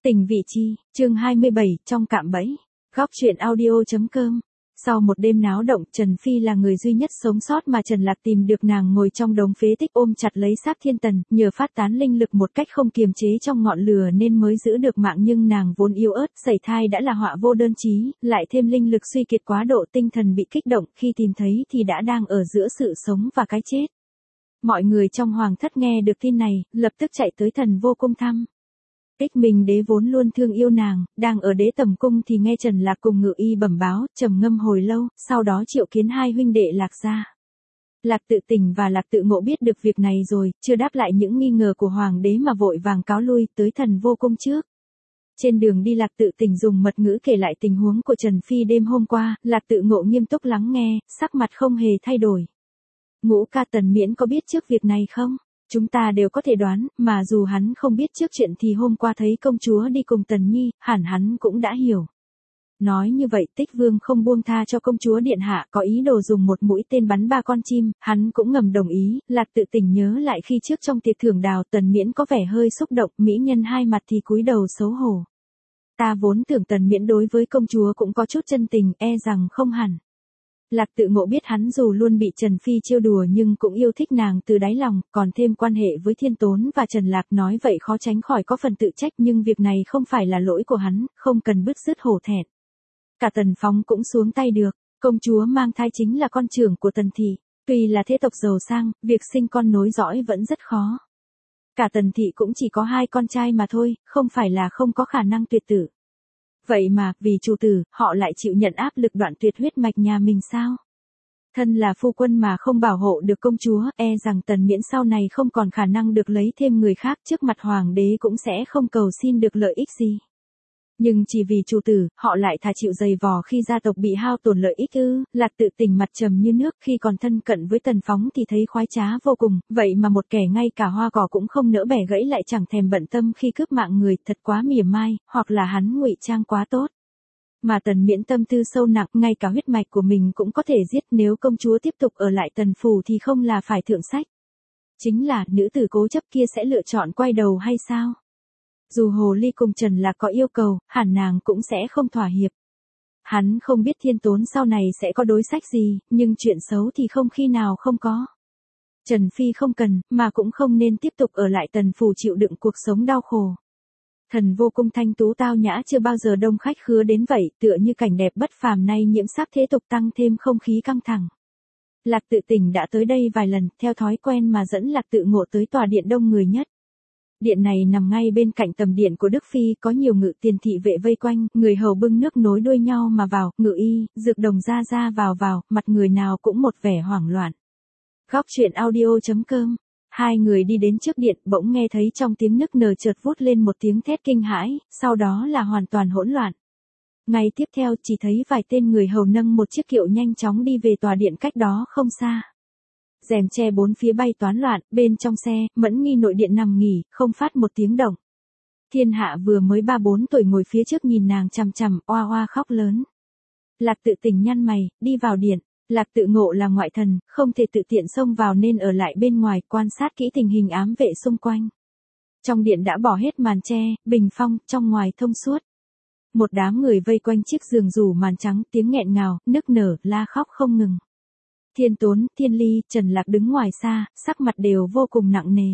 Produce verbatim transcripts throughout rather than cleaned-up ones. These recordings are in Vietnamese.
Tình vị chi, chương hai mươi bảy, trong cạm bẫy. Góc truyện audio.com. Sau một đêm náo động, Trần Phi là người duy nhất sống sót mà Trần Lạc tìm được. Nàng ngồi trong đống phế tích ôm chặt lấy sáp thiên tần, nhờ phát tán linh lực một cách không kiềm chế trong ngọn lửa nên mới giữ được mạng, nhưng nàng vốn yếu ớt, sẩy thai đã là họa vô đơn chí, lại thêm linh lực suy kiệt quá độ, tinh thần bị kích động, khi tìm thấy thì đã đang ở giữa sự sống và cái chết. Mọi người trong hoàng thất nghe được tin này, lập tức chạy tới Thần Vô Cung thăm. Ích Minh đế vốn luôn thương yêu nàng, đang ở đế tầm cung thì nghe Trần Lạc cùng Ngự Y bẩm báo, trầm ngâm hồi lâu, sau đó triệu kiến hai huynh đệ Lạc gia. Lạc Tự Tình và Lạc Tự Ngộ biết được việc này rồi, chưa đáp lại những nghi ngờ của hoàng đế mà vội vàng cáo lui tới Thần Vô Cung trước. Trên đường đi, Lạc Tự Tình dùng mật ngữ kể lại tình huống của Trần Phi đêm hôm qua. Lạc Tự Ngộ nghiêm túc lắng nghe, sắc mặt không hề thay đổi. Ngũ ca Tần Miễn có biết trước việc này không? Chúng ta đều có thể đoán, mà dù hắn không biết trước chuyện thì hôm qua thấy công chúa đi cùng Tần Nhi, hẳn hắn cũng đã hiểu. Nói như vậy, Tích Vương không buông tha cho công chúa điện hạ, có ý đồ dùng một mũi tên bắn ba con chim, hắn cũng ngầm đồng ý. Lạc Tự Tình nhớ lại khi trước trong tiệc thưởng đào, Tần Miễn có vẻ hơi xúc động, mỹ nhân hai mặt thì cúi đầu xấu hổ. Ta vốn tưởng Tần Miễn đối với công chúa cũng có chút chân tình, e rằng không hẳn. Lạc Tự Ngộ biết hắn dù luôn bị Trần Phi trêu đùa nhưng cũng yêu thích nàng từ đáy lòng, còn thêm quan hệ với Thiên Tốn và Trần Lạc, nói vậy khó tránh khỏi có phần tự trách, nhưng việc này không phải là lỗi của hắn, không cần bứt rứt hổ thẹn. Cả Tần Phong cũng xuống tay được, công chúa mang thai chính là con trưởng của Tần thị, tuy là thế tộc giàu sang, việc sinh con nối dõi vẫn rất khó. Cả Tần thị cũng chỉ có hai con trai mà thôi, không phải là không có khả năng tuyệt tử. Vậy mà, vì chủ tử, họ lại chịu nhận áp lực đoạn tuyệt huyết mạch nhà mình sao? Thân là phu quân mà không bảo hộ được công chúa, e rằng Tần Miễn sau này không còn khả năng được lấy thêm người khác, trước mặt hoàng đế cũng sẽ không cầu xin được lợi ích gì. Nhưng chỉ vì chủ tử, họ lại thà chịu dày vò khi gia tộc bị hao tổn lợi ích ư? Lạc Tự Tình mặt trầm như nước, khi còn thân cận với Tần Phóng thì thấy khoái trá vô cùng, vậy mà một kẻ ngay cả hoa cỏ cũng không nỡ bẻ gãy lại chẳng thèm bận tâm khi cướp mạng người, thật quá mỉa mai, hoặc là hắn ngụy trang quá tốt. Mà Tần Miễn tâm tư sâu nặng, ngay cả huyết mạch của mình cũng có thể giết, nếu công chúa tiếp tục ở lại Tần phủ thì không là phải thượng sách. Chính là, nữ tử cố chấp kia sẽ lựa chọn quay đầu hay sao? Dù Hồ Ly cùng Trần Lạc có yêu cầu, hẳn nàng cũng sẽ không thỏa hiệp. Hắn không biết Thiên Tốn sau này sẽ có đối sách gì, nhưng chuyện xấu thì không khi nào không có. Trần Phi không cần, mà cũng không nên tiếp tục ở lại Tần phủ chịu đựng cuộc sống đau khổ. Thần Vô Cung thanh tú tao nhã, chưa bao giờ đông khách khứa đến vậy, tựa như cảnh đẹp bất phàm, nay nhiễm sắc thế tục tăng thêm không khí căng thẳng. Lạc Tự Tình đã tới đây vài lần, theo thói quen mà dẫn Lạc Tự Ngộ tới tòa điện đông người nhất. Điện này nằm ngay bên cạnh tầm điện của Đức Phi, có nhiều ngự tiền thị vệ vây quanh, người hầu bưng nước nối đuôi nhau mà vào, Ngự Y, Dược Đồng ra ra vào vào, mặt người nào cũng một vẻ hoảng loạn. Góc truyện audio.com. Hai người đi đến trước điện, bỗng nghe thấy trong tiếng nức nở chợt vút lên một tiếng thét kinh hãi, sau đó là hoàn toàn hỗn loạn. Ngay tiếp theo chỉ thấy vài tên người hầu nâng một chiếc kiệu nhanh chóng đi về tòa điện cách đó không xa. Rèm che bốn phía bay toán loạn, bên trong xe, Mẫn Nghi nội điện nằm nghỉ, không phát một tiếng động. Thiên Hạ vừa mới ba bốn tuổi ngồi phía trước nhìn nàng chằm chằm, oa oa khóc lớn. Lạc Tự Tình nhăn mày, đi vào điện. Lạc Tự Ngộ là ngoại thần, không thể tự tiện xông vào nên ở lại bên ngoài quan sát kỹ tình hình ám vệ xung quanh. Trong điện đã bỏ hết màn che, bình phong, trong ngoài thông suốt. Một đám người vây quanh chiếc giường rủ màn trắng, tiếng nghẹn ngào, nức nở, la khóc không ngừng. Thiên Tốn, Thiên Ly, Trần Lạc đứng ngoài xa, sắc mặt đều vô cùng nặng nề.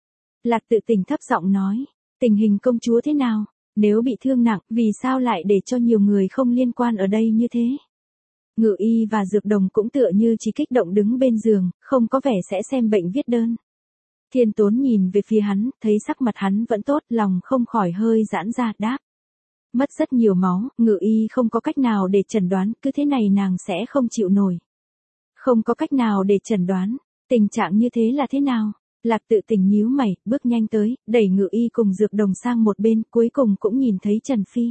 Lạc Tự Tình thấp giọng nói, tình hình công chúa thế nào? Nếu bị thương nặng, vì sao lại để cho nhiều người không liên quan ở đây như thế? Ngự Y và Dược Đồng cũng tựa như chỉ kích động đứng bên giường, không có vẻ sẽ xem bệnh viết đơn. Thiên Tốn nhìn về phía hắn, thấy sắc mặt hắn vẫn tốt, lòng không khỏi hơi giãn ra, đáp. Mất rất nhiều máu, Ngự Y không có cách nào để chẩn đoán, cứ thế này nàng sẽ không chịu nổi. Không có cách nào để chẩn đoán, tình trạng như thế là thế nào? Lạc Tự Tình nhíu mày, bước nhanh tới, đẩy Ngự Y cùng Dược Đồng sang một bên, cuối cùng cũng nhìn thấy Trần Phi.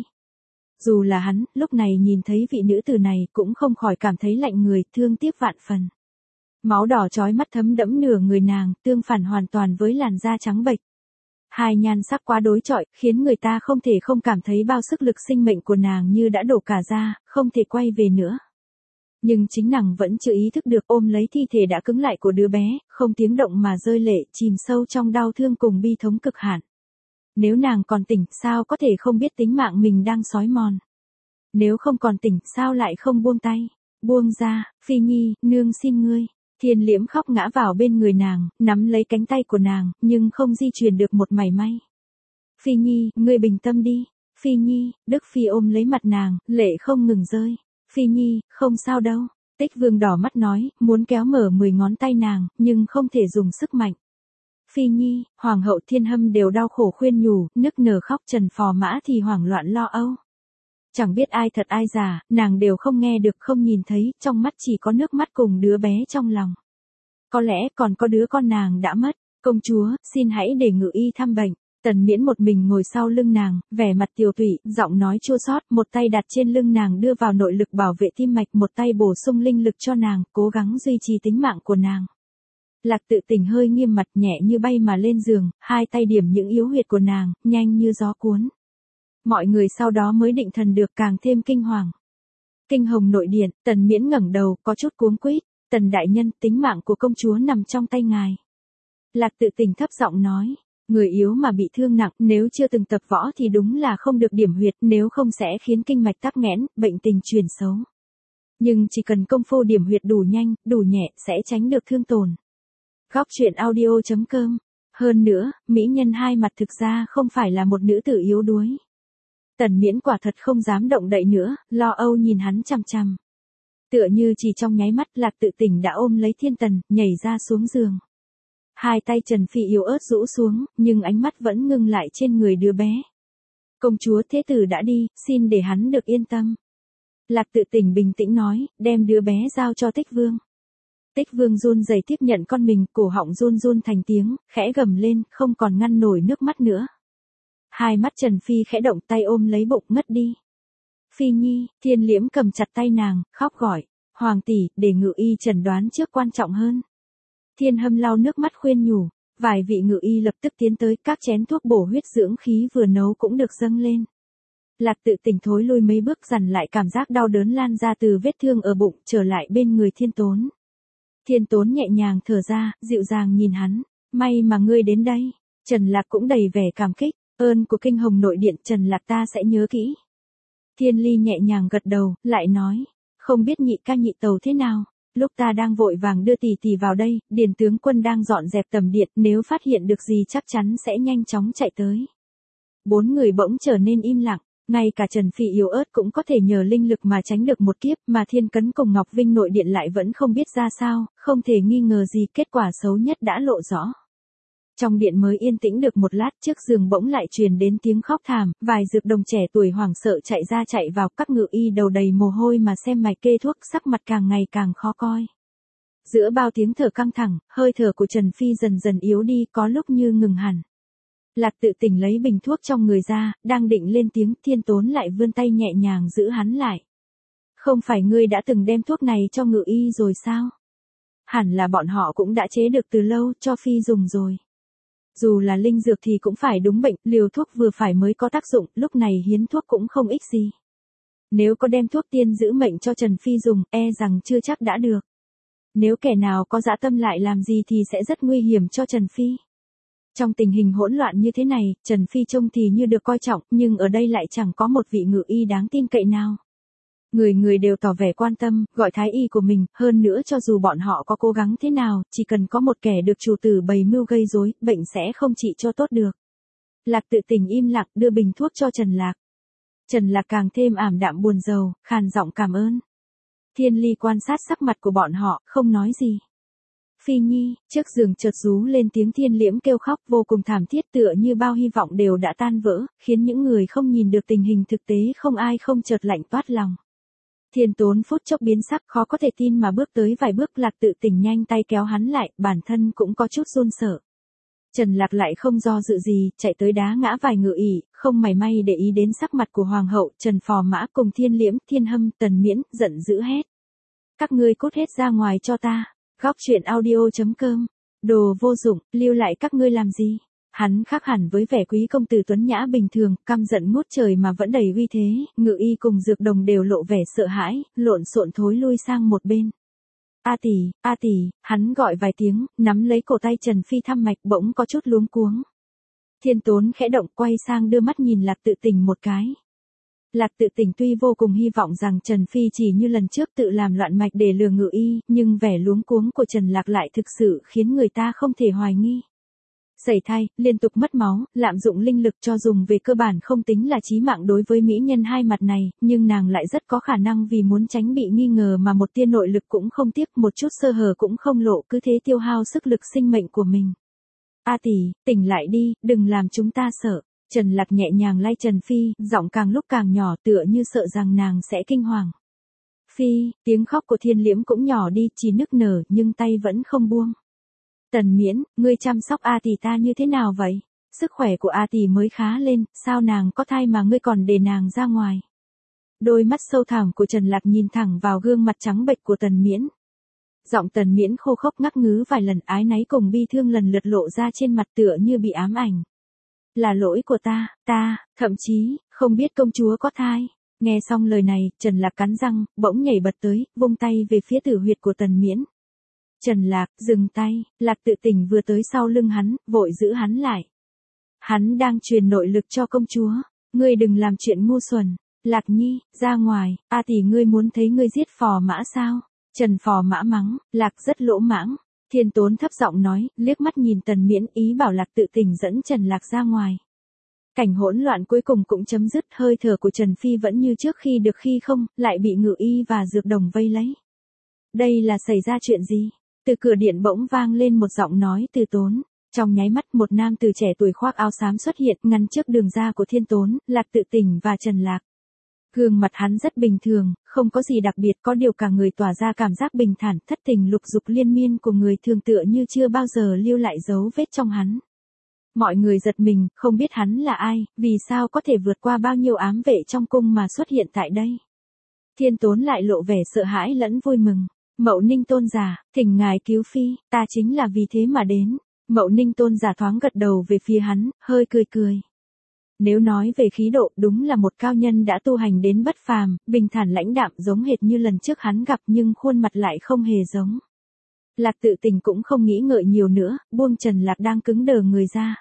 Dù là hắn, lúc này nhìn thấy vị nữ tử này cũng không khỏi cảm thấy lạnh người, thương tiếc vạn phần. Máu đỏ chói mắt thấm đẫm nửa người nàng, tương phản hoàn toàn với làn da trắng bệch. Hai nhan sắc quá đối chọi, khiến người ta không thể không cảm thấy bao sức lực sinh mệnh của nàng như đã đổ cả ra, không thể quay về nữa. Nhưng chính nàng vẫn chưa ý thức được, ôm lấy thi thể đã cứng lại của đứa bé, không tiếng động mà rơi lệ, chìm sâu trong đau thương cùng bi thống cực hạn. Nếu nàng còn tỉnh, sao có thể không biết tính mạng mình đang xói mòn? Nếu không còn tỉnh, sao lại không buông tay? Buông ra, Phi Nhi, nương xin ngươi. Thiên Liễm khóc ngã vào bên người nàng, nắm lấy cánh tay của nàng, nhưng không di chuyển được một mảy may. Phi Nhi, ngươi bình tâm đi. Phi Nhi, Đức Phi ôm lấy mặt nàng, lệ không ngừng rơi. Phi Nhi, không sao đâu. Tích Vương đỏ mắt nói, muốn kéo mở mười ngón tay nàng, nhưng không thể dùng sức mạnh. Phi Nhi, Hoàng hậu Thiên Hâm đều đau khổ khuyên nhủ, nức nở khóc. Trần Phò Mã thì hoảng loạn lo âu. Chẳng biết ai thật ai giả, nàng đều không nghe được không nhìn thấy, trong mắt chỉ có nước mắt cùng đứa bé trong lòng. Có lẽ còn có đứa con nàng đã mất. Công chúa, xin hãy để Ngự Y thăm bệnh. Tần Miễn một mình ngồi sau lưng nàng, vẻ mặt tiều tụy, giọng nói chua xót, một tay đặt trên lưng nàng đưa vào nội lực bảo vệ tim mạch, một tay bổ sung linh lực cho nàng, cố gắng duy trì tính mạng của nàng. Lạc Tự Tình hơi nghiêm mặt, nhẹ như bay mà lên giường, hai tay điểm những yếu huyệt của nàng, nhanh như gió cuốn. Mọi người sau đó mới định thần được, càng thêm kinh hoàng. Kinh Hồng nội điện, Tần Miễn ngẩng đầu, có chút cuống quýt. Tần đại nhân, tính mạng của công chúa nằm trong tay ngài. Lạc Tự Tình thấp giọng nói. Người yếu mà bị thương nặng, nếu chưa từng tập võ thì đúng là không được điểm huyệt, nếu không sẽ khiến kinh mạch tắc nghẽn, bệnh tình truyền xấu. Nhưng chỉ cần công phu điểm huyệt đủ nhanh, đủ nhẹ, sẽ tránh được thương tổn. Góc truyện audio chấm com. Hơn nữa, mỹ nhân hai mặt thực ra không phải là một nữ tử yếu đuối. Tần Miễn quả thật không dám động đậy nữa, lo âu nhìn hắn chằm chằm. Tựa như chỉ trong nháy mắt, Lạc Tự Tình đã ôm lấy Thiên Tần, nhảy ra xuống giường. Hai tay Trần Phi yếu ớt rũ xuống, nhưng ánh mắt vẫn ngưng lại trên người đứa bé. Công chúa thế tử đã đi, xin để hắn được yên tâm. Lạc Tự Tình bình tĩnh nói, đem đứa bé giao cho Tích Vương. Tích Vương run rẩy tiếp nhận con mình, cổ họng run run thành tiếng, khẽ gầm lên, không còn ngăn nổi nước mắt nữa. Hai mắt Trần Phi khẽ động, tay ôm lấy bụng ngất đi. Phi Nhi, Thiên Liễm cầm chặt tay nàng, khóc gọi, Hoàng tỷ, để Ngự Y chẩn đoán trước quan trọng hơn. Thiên Hâm lau nước mắt khuyên nhủ, vài vị Ngự Y lập tức tiến tới, các chén thuốc bổ huyết dưỡng khí vừa nấu cũng được dâng lên. Lạc Tự Tình thối lui mấy bước, dằn lại cảm giác đau đớn lan ra từ vết thương ở bụng, trở lại bên người Thiên Tốn. Thiên Tốn nhẹ nhàng thở ra, dịu dàng nhìn hắn, may mà ngươi đến đây. Trần Lạc cũng đầy vẻ cảm kích, ơn của Kinh Hồng nội điện Trần Lạc ta sẽ nhớ kỹ. Thiên Ly nhẹ nhàng gật đầu, lại nói, không biết nhị ca nhị tàu thế nào. Lúc ta đang vội vàng đưa tỷ tỷ vào đây, Điền tướng quân đang dọn dẹp tầm điện, nếu phát hiện được gì chắc chắn sẽ nhanh chóng chạy tới. Bốn người bỗng trở nên im lặng, ngay cả Trần Phi yếu ớt cũng có thể nhờ linh lực mà tránh được một kiếp, mà Thiên Cấn cùng Ngọc Vinh nội điện lại vẫn không biết ra sao, không thể nghi ngờ gì, kết quả xấu nhất đã lộ rõ. Trong điện mới yên tĩnh được một lát, trước giường bỗng lại truyền đến tiếng khóc thảm, vài dược đồng trẻ tuổi hoảng sợ chạy ra chạy vào, các Ngự Y đầu đầy mồ hôi mà xem mạch kê thuốc, sắc mặt càng ngày càng khó coi. Giữa bao tiếng thở căng thẳng, hơi thở của Trần Phi dần dần yếu đi, có lúc như ngừng hẳn. Lạc Tự Tình lấy bình thuốc trong người ra, đang định lên tiếng, Thiên Tốn lại vươn tay nhẹ nhàng giữ hắn lại. Không phải ngươi đã từng đem thuốc này cho Ngự Y rồi sao? Hẳn là bọn họ cũng đã chế được từ lâu, cho Phi dùng rồi. Dù là linh dược thì cũng phải đúng bệnh, liều thuốc vừa phải mới có tác dụng, lúc này hiến thuốc cũng không ích gì. Nếu có đem thuốc tiên giữ mệnh cho Trần Phi dùng, e rằng chưa chắc đã được. Nếu kẻ nào có dã tâm lại làm gì thì sẽ rất nguy hiểm cho Trần Phi. Trong tình hình hỗn loạn như thế này, Trần Phi trông thì như được coi trọng, nhưng ở đây lại chẳng có một vị Ngự Y đáng tin cậy nào. Người người đều tỏ vẻ quan tâm, gọi thái y của mình, hơn nữa cho dù bọn họ có cố gắng thế nào, chỉ cần có một kẻ được chủ tử bày mưu gây rối, bệnh sẽ không trị cho tốt được. Lạc Tự Tình im lặng đưa bình thuốc cho Trần Lạc. Trần Lạc càng thêm ảm đạm buồn rầu, khàn giọng cảm ơn. Thiên Ly quan sát sắc mặt của bọn họ, không nói gì. Phi Nhi, trước giường chợt rú lên tiếng Thiên Liễm kêu khóc vô cùng thảm thiết, tựa như bao hy vọng đều đã tan vỡ, khiến những người không nhìn được tình hình thực tế không ai không chợt lạnh toát lòng. Thiên Tốn phút chốc biến sắc, khó có thể tin mà bước tới vài bước. Lạc Tự Tình nhanh tay kéo hắn lại, bản thân cũng có chút run sợ. Trần Lạc lại không do dự gì, chạy tới đá ngã vài Ngự Y, không mảy may để ý đến sắc mặt của Hoàng hậu. Trần Phò Mã cùng Thiên Liễm, Thiên Hâm, Tần Miễn, giận dữ hét. Các ngươi cút hết ra ngoài cho ta. Góc truyện audio chấm com. Đồ vô dụng, lưu lại các ngươi làm gì? Hắn khác hẳn với vẻ quý công tử tuấn nhã bình thường, căm giận ngút trời mà vẫn đầy uy thế. Ngự Y cùng dược đồng đều lộ vẻ sợ hãi, lộn xộn thối lui sang một bên. A tỷ, a tỷ, hắn gọi vài tiếng, nắm lấy cổ tay Trần Phi thăm mạch, bỗng có chút luống cuống. Thiên Tốn khẽ động quay sang đưa mắt nhìn Lạc Tự Tình một cái. Lạc Tự Tình tuy vô cùng hy vọng rằng Trần Phi chỉ như lần trước tự làm loạn mạch để lừa Ngự Y, nhưng vẻ luống cuống của Trần Lạc lại thực sự khiến người ta không thể hoài nghi. Sẩy thai, liên tục mất máu, lạm dụng linh lực cho dùng về cơ bản không tính là chí mạng đối với mỹ nhân hai mặt này, nhưng nàng lại rất có khả năng vì muốn tránh bị nghi ngờ mà một tia nội lực cũng không tiếc, một chút sơ hở cũng không lộ, cứ thế tiêu hao sức lực sinh mệnh của mình. A tỷ, tỉnh lại đi, đừng làm chúng ta sợ. Trần Lạc nhẹ nhàng lay Trần Phi, giọng càng lúc càng nhỏ tựa như sợ rằng nàng sẽ kinh hoàng. Phi, tiếng khóc của Thiên Liễm cũng nhỏ đi, chỉ nức nở, nhưng tay vẫn không buông. Tần Miễn, ngươi chăm sóc A tỷ ta như thế nào vậy? Sức khỏe của A tỷ mới khá lên, sao nàng có thai mà ngươi còn để nàng ra ngoài? Đôi mắt sâu thẳm của Trần Lạc nhìn thẳng vào gương mặt trắng bệch của Tần Miễn. Giọng Tần Miễn khô khốc ngắc ngứ vài lần, ái náy cùng bi thương lần lượt lộ ra trên mặt tựa như bị ám ảnh. Là lỗi của ta, ta, thậm chí, không biết công chúa có thai. Nghe xong lời này, Trần Lạc cắn răng, bỗng nhảy bật tới, vung tay về phía tử huyệt của Tần Miễn. Trần Lạc, dừng tay, Lạc Tự Tình vừa tới sau lưng hắn, vội giữ hắn lại. Hắn đang truyền nội lực cho công chúa, ngươi đừng làm chuyện ngu xuẩn. Lạc Nhi, ra ngoài, A tỷ ngươi muốn thấy ngươi giết Phò Mã sao? Trần Phò Mã mắng, Lạc rất lỗ mãng. Thiên Tốn thấp giọng nói, liếc mắt nhìn Tần Miễn, ý bảo Lạc Tự Tình dẫn Trần Lạc ra ngoài. Cảnh hỗn loạn cuối cùng cũng chấm dứt, hơi thở của Trần Phi vẫn như trước khi được khi không, lại bị Ngự Y và dược đồng vây lấy. Đây là xảy ra chuyện gì? Từ cửa điện bỗng vang lên một giọng nói từ Tốn. Trong nháy mắt một nam từ trẻ tuổi khoác áo xám xuất hiện, ngăn trước đường ra của Thiên Tốn, Lạc Tự Tình và Trần Lạc. Gương mặt hắn rất bình thường, không có gì đặc biệt, có điều cả người tỏa ra cảm giác bình thản, thất tình lục dục liên miên của người thường tựa như chưa bao giờ lưu lại dấu vết trong hắn. Mọi người giật mình, không biết hắn là ai, vì sao có thể vượt qua bao nhiêu ám vệ trong cung mà xuất hiện tại đây. Thiên Tốn lại lộ vẻ sợ hãi lẫn vui mừng. Mậu Ninh tôn giả, thỉnh ngài cứu Phi, ta chính là vì thế mà đến. Mậu Ninh tôn giả thoáng gật đầu về phía hắn, hơi cười cười. Nếu nói về khí độ, đúng là một cao nhân đã tu hành đến bất phàm, bình thản lãnh đạm giống hệt như lần trước hắn gặp, nhưng khuôn mặt lại không hề giống. Lạc Tự Tình cũng không nghĩ ngợi nhiều nữa, buông Trần Lạc đang cứng đờ người ra.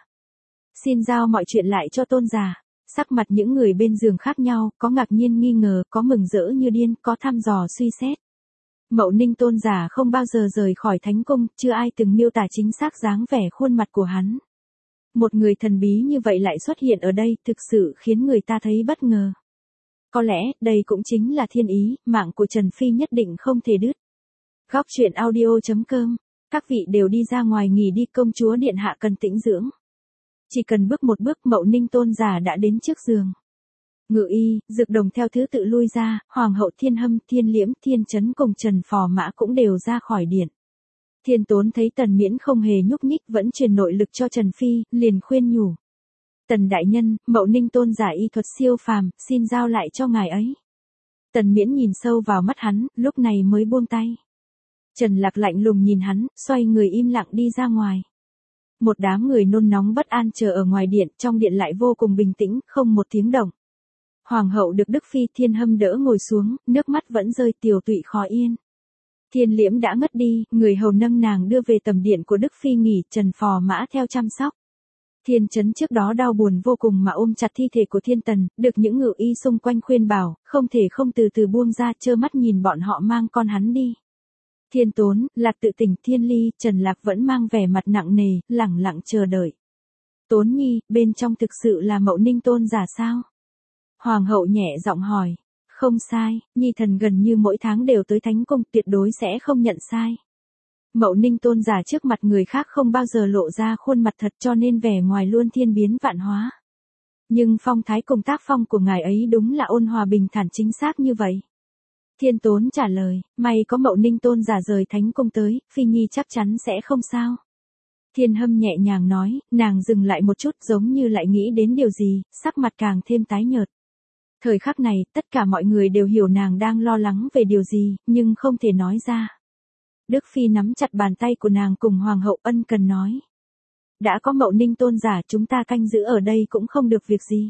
Xin giao mọi chuyện lại cho tôn giả. Sắc mặt những người bên giường khác nhau, có ngạc nhiên nghi ngờ, có mừng rỡ như điên, có thăm dò suy xét. Mậu Ninh tôn giả không bao giờ rời khỏi thánh cung, chưa ai từng miêu tả chính xác dáng vẻ khuôn mặt của hắn. Một người thần bí như vậy lại xuất hiện ở đây, thực sự khiến người ta thấy bất ngờ. Có lẽ, đây cũng chính là thiên ý, mạng của Trần Phi nhất định không thể đứt. Góc truyện audio chấm com. Các vị đều đi ra ngoài nghỉ đi, công chúa điện hạ cần tĩnh dưỡng. Chỉ cần bước một bước, Mậu Ninh tôn giả đã đến trước giường. Ngự Y, dược đồng theo thứ tự lui ra, Hoàng hậu Thiên Hâm, Thiên Liễm, Thiên Chấn cùng Trần Phò Mã cũng đều ra khỏi điện. Thiên Tốn thấy Tần Miễn không hề nhúc nhích, vẫn truyền nội lực cho Trần Phi, liền khuyên nhủ. Tần đại nhân, Mậu Ninh tôn giả y thuật siêu phàm, xin giao lại cho ngài ấy. Tần Miễn nhìn sâu vào mắt hắn, lúc này mới buông tay. Trần Lạc lạnh lùng nhìn hắn, xoay người im lặng đi ra ngoài. Một đám người nôn nóng bất an chờ ở ngoài điện, trong điện lại vô cùng bình tĩnh, không một tiếng động. Hoàng hậu được Đức Phi Thiên Hâm đỡ ngồi xuống, nước mắt vẫn rơi tiều tụy khó yên. Thiên Liễm đã ngất đi, người hầu nâng nàng đưa về tầm điện của Đức Phi nghỉ, Trần Phò Mã theo chăm sóc. Thiên Chấn trước đó đau buồn vô cùng mà ôm chặt thi thể của Thiên Tần, được những ngự y xung quanh khuyên bảo, không thể không từ từ buông ra, trơ mắt nhìn bọn họ mang con hắn đi. Thiên Tốn, Lạc Tự Tình, Thiên Ly, Trần Lạc vẫn mang vẻ mặt nặng nề, lẳng lặng chờ đợi. Tốn Nhi, bên trong thực sự là Mậu Ninh tôn giả sao? Hoàng hậu nhẹ giọng hỏi. Không sai, Nhi thần gần như mỗi tháng đều tới thánh cung, tuyệt đối sẽ không nhận sai. Mậu Ninh tôn giả trước mặt người khác không bao giờ lộ ra khuôn mặt thật, cho nên vẻ ngoài luôn thiên biến vạn hóa. Nhưng phong thái cùng tác phong của ngài ấy đúng là ôn hòa bình thản chính xác như vậy. Thiên Tốn trả lời, may có Mậu Ninh tôn giả rời thánh cung tới, Phi Nhi chắc chắn sẽ không sao. Thiên Hâm nhẹ nhàng nói, nàng dừng lại một chút giống như lại nghĩ đến điều gì, sắc mặt càng thêm tái nhợt. Thời khắc này, tất cả mọi người đều hiểu nàng đang lo lắng về điều gì, nhưng không thể nói ra. Đức Phi nắm chặt bàn tay của nàng cùng Hoàng hậu ân cần nói. Đã có Mậu Ninh tôn giả, chúng ta canh giữ ở đây cũng không được việc gì.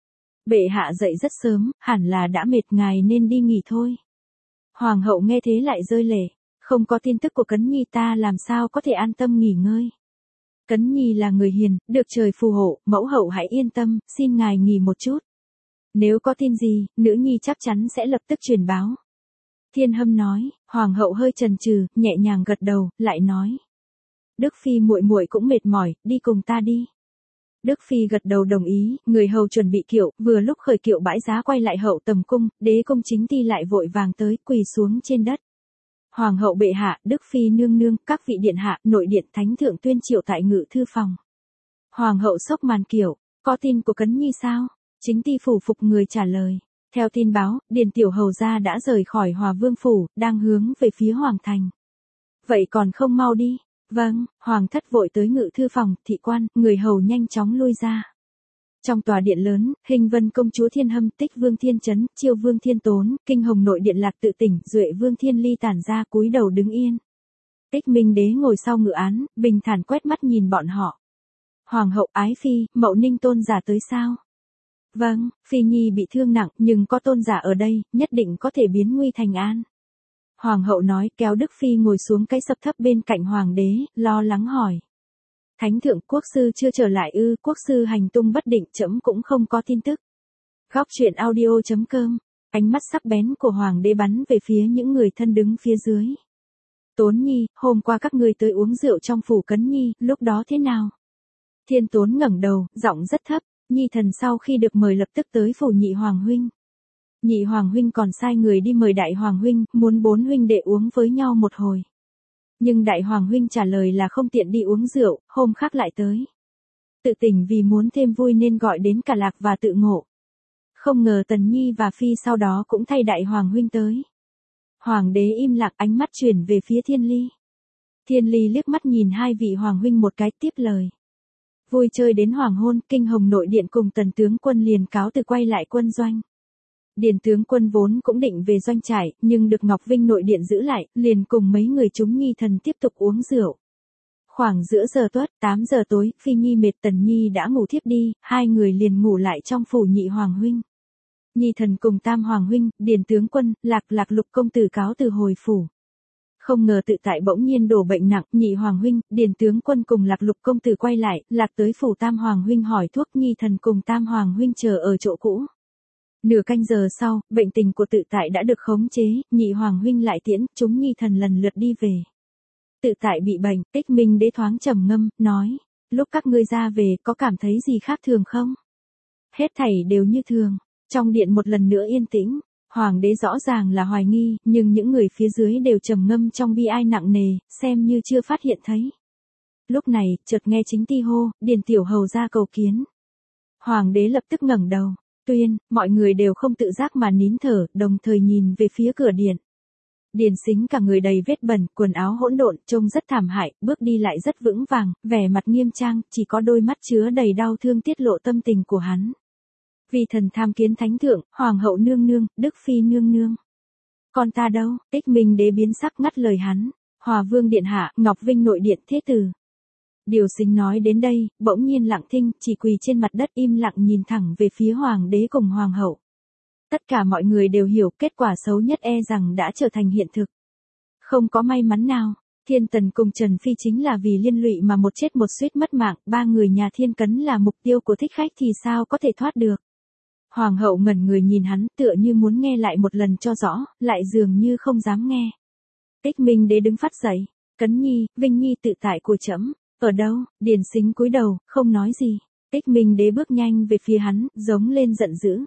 Bệ hạ dậy rất sớm, hẳn là đã mệt, ngài nên đi nghỉ thôi. Hoàng hậu nghe thế lại rơi lệ, không có tin tức của Cấn Nhi ta làm sao có thể an tâm nghỉ ngơi. Cấn Nhi là người hiền, được trời phù hộ, mẫu hậu hãy yên tâm, xin ngài nghỉ một chút. Nếu có tin gì, nữ nhi chắc chắn sẽ lập tức truyền báo. Thiên Hâm nói, hoàng hậu hơi chần chừ, nhẹ nhàng gật đầu, lại nói. Đức Phi muội muội cũng mệt mỏi, đi cùng ta đi. Đức Phi gật đầu đồng ý, người hầu chuẩn bị kiệu, vừa lúc khởi kiệu bãi giá quay lại hậu tầm cung, đế công chính ti lại vội vàng tới, quỳ xuống trên đất. Hoàng hậu bệ hạ, Đức Phi nương nương, các vị điện hạ, nội điện thánh thượng tuyên triệu tại ngự thư phòng. Hoàng hậu sốc màn kiệu, có tin của Cấn Nhi sao? Chính ti phủ phục người trả lời. Theo tin báo, Điền tiểu hầu gia đã rời khỏi Hòa Vương phủ, đang hướng về phía Hoàng thành. Vậy còn không mau đi. Vâng, Hoàng thất vội tới ngự thư phòng, thị quan, người hầu nhanh chóng lui ra. Trong tòa điện lớn, Hình Vân công chúa Thiên Hâm, Tích Vương Thiên Chấn, Chiêu Vương Thiên Tốn, Kinh Hồng nội điện Lạc Tự Tỉnh, Duệ Vương Thiên Ly tản ra cúi đầu đứng yên. Tích Minh đế ngồi sau ngự án, bình thản quét mắt nhìn bọn họ. Hoàng hậu ái phi, Mậu Ninh tôn giả tới sao? Vâng, Phi Nhi bị thương nặng, nhưng có tôn giả ở đây, nhất định có thể biến nguy thành an. Hoàng hậu nói, kéo Đức Phi ngồi xuống cái sập thấp bên cạnh hoàng đế, lo lắng hỏi. Thánh thượng, quốc sư chưa trở lại ư? Quốc sư hành tung bất định, trẫm cũng không có tin tức. Góc truyện audio chấm com, ánh mắt sắc bén của hoàng đế bắn về phía những người thân đứng phía dưới. Tốn Nhi, hôm qua các ngươi tới uống rượu trong phủ Cấn Nhi, lúc đó thế nào? Thiên Tốn ngẩng đầu, giọng rất thấp, Nhi thần sau khi được mời lập tức tới phủ nhị hoàng huynh. Nhị hoàng huynh còn sai người đi mời đại hoàng huynh, muốn bốn huynh đệ uống với nhau một hồi. Nhưng đại hoàng huynh trả lời là không tiện đi uống rượu, hôm khác lại tới. Tự tỉnh vì muốn thêm vui nên gọi đến cả Lạc và Tự Ngộ. Không ngờ Tần Nhi và Phi sau đó cũng thay đại hoàng huynh tới. Hoàng đế im lặng, ánh mắt chuyển về phía Thiên Ly. Thiên Ly liếc mắt nhìn hai vị hoàng huynh một cái, tiếp lời. Vui chơi đến hoàng hôn, Kinh Hồng nội điện cùng Tần tướng quân liền cáo từ quay lại quân doanh. Điền tướng quân vốn cũng định về doanh trại, nhưng được Ngọc Vinh nội điện giữ lại, liền cùng mấy người chúng Nhi thần tiếp tục uống rượu. Khoảng giữa giờ tuất, tám giờ tối, Phi Nhi mệt, Tần Nhi đã ngủ thiếp đi, hai người liền ngủ lại trong phủ nhị hoàng huynh. Nhi thần cùng tam hoàng huynh, Điền tướng quân, Lạc Lạc Lục công tử cáo từ hồi phủ. Không ngờ Tự Tại bỗng nhiên đổ bệnh nặng, nhị hoàng huynh, Điền tướng quân cùng Lạc Lục công tử quay lại, Lạc tới phủ tam hoàng huynh hỏi thuốc, Nhi thần cùng tam hoàng huynh chờ ở chỗ cũ. Nửa canh giờ sau, bệnh tình của Tự Tại đã được khống chế, nhị hoàng huynh lại tiễn, chúng Nhi thần lần lượt đi về. Tự Tại bị bệnh, Tích Minh đế thoáng trầm ngâm, nói, lúc các ngươi ra về có cảm thấy gì khác thường không? Hết thảy đều như thường, trong điện một lần nữa yên tĩnh, hoàng đế rõ ràng là hoài nghi, nhưng những người phía dưới đều trầm ngâm trong bi ai nặng nề, xem như chưa phát hiện thấy. Lúc này, chợt nghe chính ti hô, Điền tiểu hầu ra cầu kiến. Hoàng đế lập tức ngẩng đầu. Tuyên, mọi người đều không tự giác mà nín thở, đồng thời nhìn về phía cửa điện. Điền Sính cả người đầy vết bẩn, quần áo hỗn độn, trông rất thảm hại, bước đi lại rất vững vàng, vẻ mặt nghiêm trang, chỉ có đôi mắt chứa đầy đau thương tiết lộ tâm tình của hắn. Vì thần tham kiến thánh thượng, hoàng hậu nương nương, Đức Phi nương nương. Còn ta đâu? Tích Minh đế biến sắc ngắt lời hắn. Hòa Vương điện hạ, Ngọc Vinh nội điện thế tử. Điều Sính nói đến đây, bỗng nhiên lặng thinh, chỉ quỳ trên mặt đất im lặng nhìn thẳng về phía hoàng đế cùng hoàng hậu. Tất cả mọi người đều hiểu kết quả xấu nhất e rằng đã trở thành hiện thực. Không có may mắn nào, Thiên Tần cùng Trần Phi chính là vì liên lụy mà một chết một suýt mất mạng, ba người nhà Thiên Cấn là mục tiêu của thích khách thì sao có thể thoát được. Hoàng hậu ngẩn người nhìn hắn, tựa như muốn nghe lại một lần cho rõ, lại dường như không dám nghe. Tích Minh đế đứng phát dậy, Cấn Nhi, Vinh Nhi Tự Tại của trẫm ở đâu? Điền Sính cúi đầu, không nói gì. Tích Minh đế bước nhanh về phía hắn, giống lên giận dữ.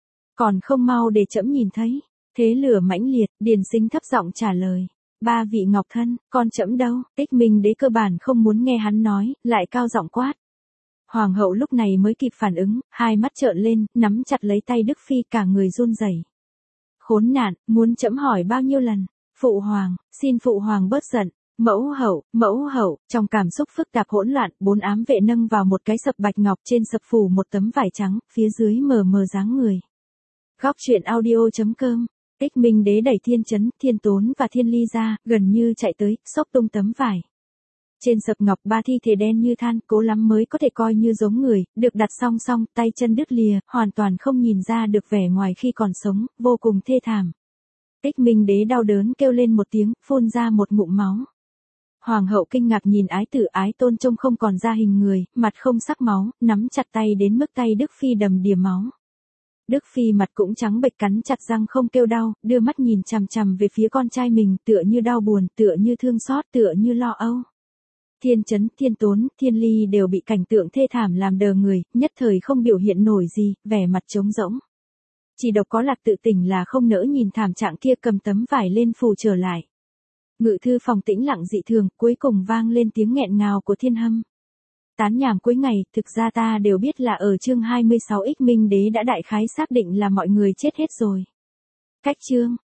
Còn không mau để trẫm nhìn thấy. Thế lửa mãnh liệt, Điền Sính thấp giọng trả lời. Ba vị ngọc thân, con trẫm đâu? Tích Minh đế cơ bản không muốn nghe hắn nói, lại cao giọng quát. Hoàng hậu lúc này mới kịp phản ứng, hai mắt trợn lên, nắm chặt lấy tay Đức Phi, cả người run rẩy. Khốn nạn, muốn trẫm hỏi bao nhiêu lần? Phụ hoàng, xin phụ hoàng bớt giận. Mẫu hậu, mẫu hậu, trong cảm xúc phức tạp hỗn loạn, bốn ám vệ nâng vào một cái sập bạch ngọc, trên sập phủ một tấm vải trắng, phía dưới mờ mờ dáng người. Góc truyện audio chấm com, Tích Minh đế đẩy Thiên Chấn, Thiên Tốn và Thiên Ly ra, gần như chạy tới, xốc tung tấm vải. Trên sập ngọc ba thi thể đen như than, cố lắm mới có thể coi như giống người, được đặt song song, tay chân đứt lìa, hoàn toàn không nhìn ra được vẻ ngoài khi còn sống, vô cùng thê thảm. Tích Minh đế đau đớn kêu lên một tiếng, phun ra một ngụm máu. Hoàng hậu kinh ngạc nhìn ái tử, ái tôn trông không còn ra hình người, mặt không sắc máu, nắm chặt tay đến mức tay Đức Phi đầm đìa máu. Đức Phi mặt cũng trắng bệch, cắn chặt răng không kêu đau, đưa mắt nhìn chằm chằm về phía con trai mình, tựa như đau buồn, tựa như thương xót, tựa như lo âu. Thiên Chấn, Thiên Tốn, Thiên Ly đều bị cảnh tượng thê thảm làm đờ người, nhất thời không biểu hiện nổi gì, vẻ mặt trống rỗng. Chỉ độc có Lạc Tự Tỉnh là không nỡ nhìn thảm trạng kia, cầm tấm vải lên phủ trở lại. Ngự thư phòng tĩnh lặng dị thường, cuối cùng vang lên tiếng nghẹn ngào của Thiên Hâm. Tán nhảm cuối ngày, thực ra ta đều biết là ở chương hai mươi sáu Ích Minh Đế đã đại khái xác định là mọi người chết hết rồi. Cách chương